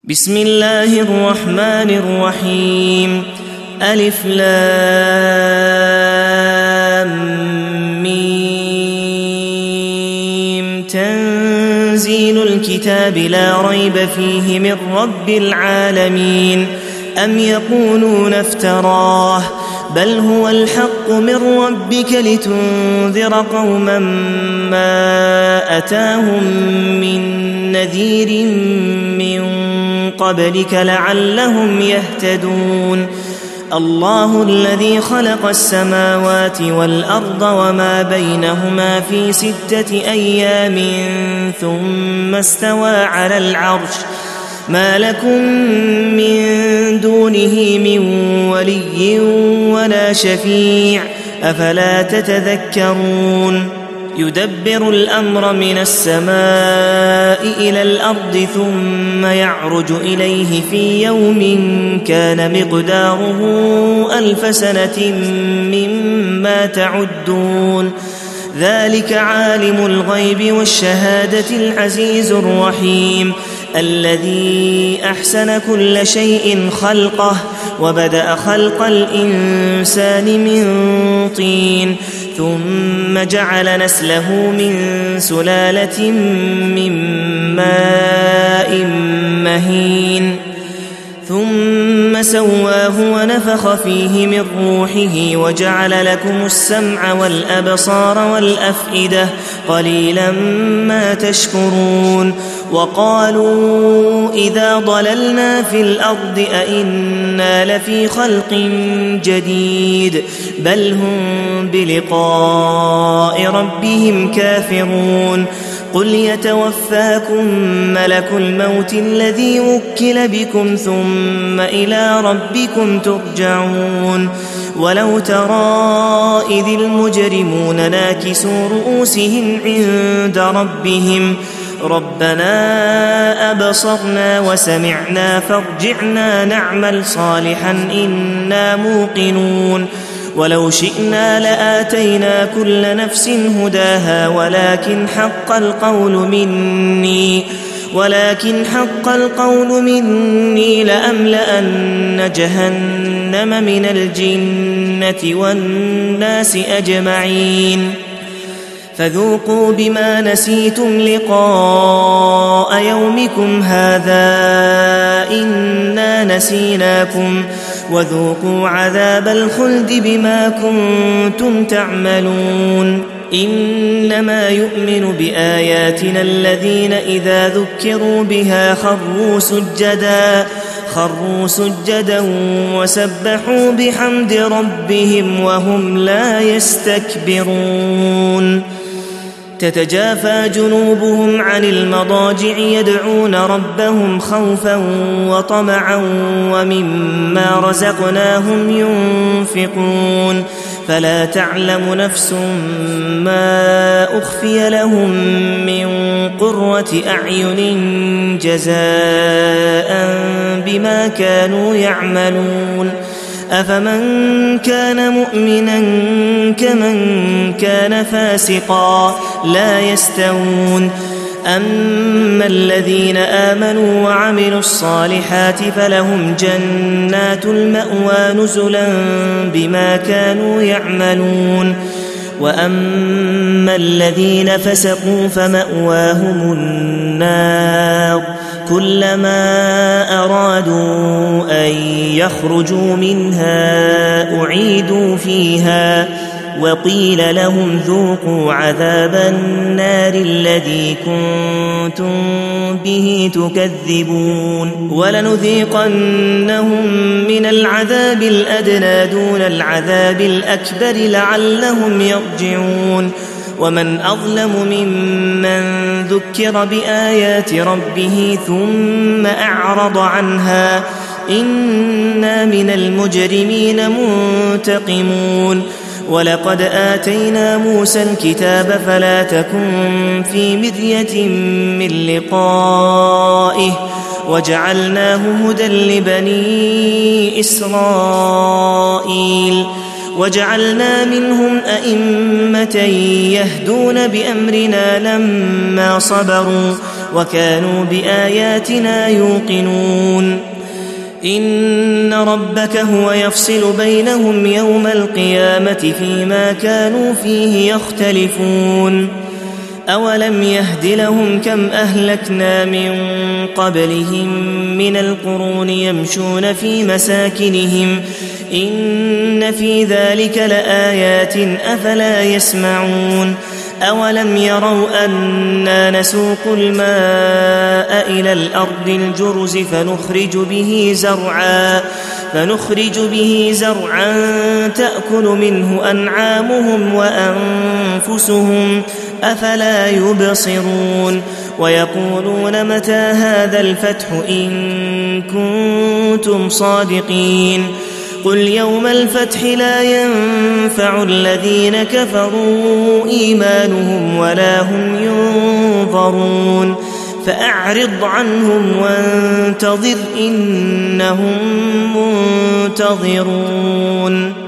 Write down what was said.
بسم الله الرحمن الرحيم. ألف لام ميم. تنزيل الكتاب لا ريب فيه من رب العالمين. أم يقولون افتراه بل هو الحق من ربك لتنذر قوما ما أتاهم من نذير من قبلك لعلهم يهتدون. الله الذي خلق السماوات والأرض وما بينهما في 6 أيام ثم استوى على العرش. ما لكم من دونه من ولي ولا شفيع أفلا تتذكرون. يدبر الأمر من السماء إلى الأرض ثم يعرج إليه في يوم كان مقداره 1000 سنة مما تعدون. ذلك عالم الغيب والشهادة العزيز الرحيم الذي أحسن كل شيء خلقه وبدأ خلق الإنسان من طين ثم جعل نسله من سلالة من ماء مهين ثم سواه ونفخ فيه من روحه وجعل لكم السمع والأبصار والأفئدة قليلا ما تشكرون. وقالوا إذا ضللنا في الأرض أئنا لفي خلق جديد بل هم بلقاء ربهم كافرون. قل يتوفاكم ملك الموت الذي وكل بكم ثم إلى ربكم ترجعون. ولو ترى إذ المجرمون ناكسوا رؤوسهم عند ربهم ربنا أبصرنا وسمعنا فارجعنا نعمل صالحا إنا موقنون. ولو شئنا لآتينا كل نفس هداها ولكن حق القول مني لأملأن جهنم من الجنة والناس أجمعين. فذوقوا بما نسيتم لقاء يومكم هذا إنا نسيناكم وذوقوا عذاب الخلد بما كنتم تعملون. إنما يؤمن بآياتنا الذين إذا ذكروا بها خروا سجدا وسبحوا بحمد ربهم وهم لا يستكبرون. تتجافى جنوبهم عن المضاجع يدعون ربهم خوفا وطمعا ومما رزقناهم ينفقون. فلا تعلم نفس ما أخفي لهم من قرة أعين جزاء بما كانوا يعملون. أفمن كان مؤمنا كمن كان فاسقا لا يستوون. أما الذين آمنوا وعملوا الصالحات فلهم جنات المأوى نزلا بما كانوا يعملون. وأما الذين فسقوا فمأواهم النار كلما أرادوا أن يخرجوا منها أعيدوا فيها وقيل لهم ذوقوا عذاب النار الذي كنتم به تكذبون. ولنذيقنهم من العذاب الأدنى دون العذاب الأكبر لعلهم يرجعون. ومن أظلم ممن ذكر بآيات ربه ثم أعرض عنها إنا من المجرمين منتقمون. ولقد آتينا موسى الكتاب فلا تكن في مرية من لقائه وجعلناه هدى لبني إسرائيل وجعلنا منهم أئمة يهدون بأمرنا لما صبروا وكانوا بآياتنا يوقنون إن ربك هو يفصل بينهم يوم القيامة فيما كانوا فيه يختلفون أولم يهد لهم كم أهلكنا من قبلهم من القرون يمشون في مساكنهم إن في ذلك لآيات أفلا يسمعون أولم يروا أنا نسوق الماء إلى الأرض الجرز فنخرج به زرعا تأكل منه أنعامهم وأنفسهم أفلا يبصرون ويقولون متى هذا الفتح إن كنتم صادقين قل يوم الفتح لا ينفع الذين كفروا إيمانهم ولا هم ينظرون فأعرض عنهم وانتظر إنهم منتظرون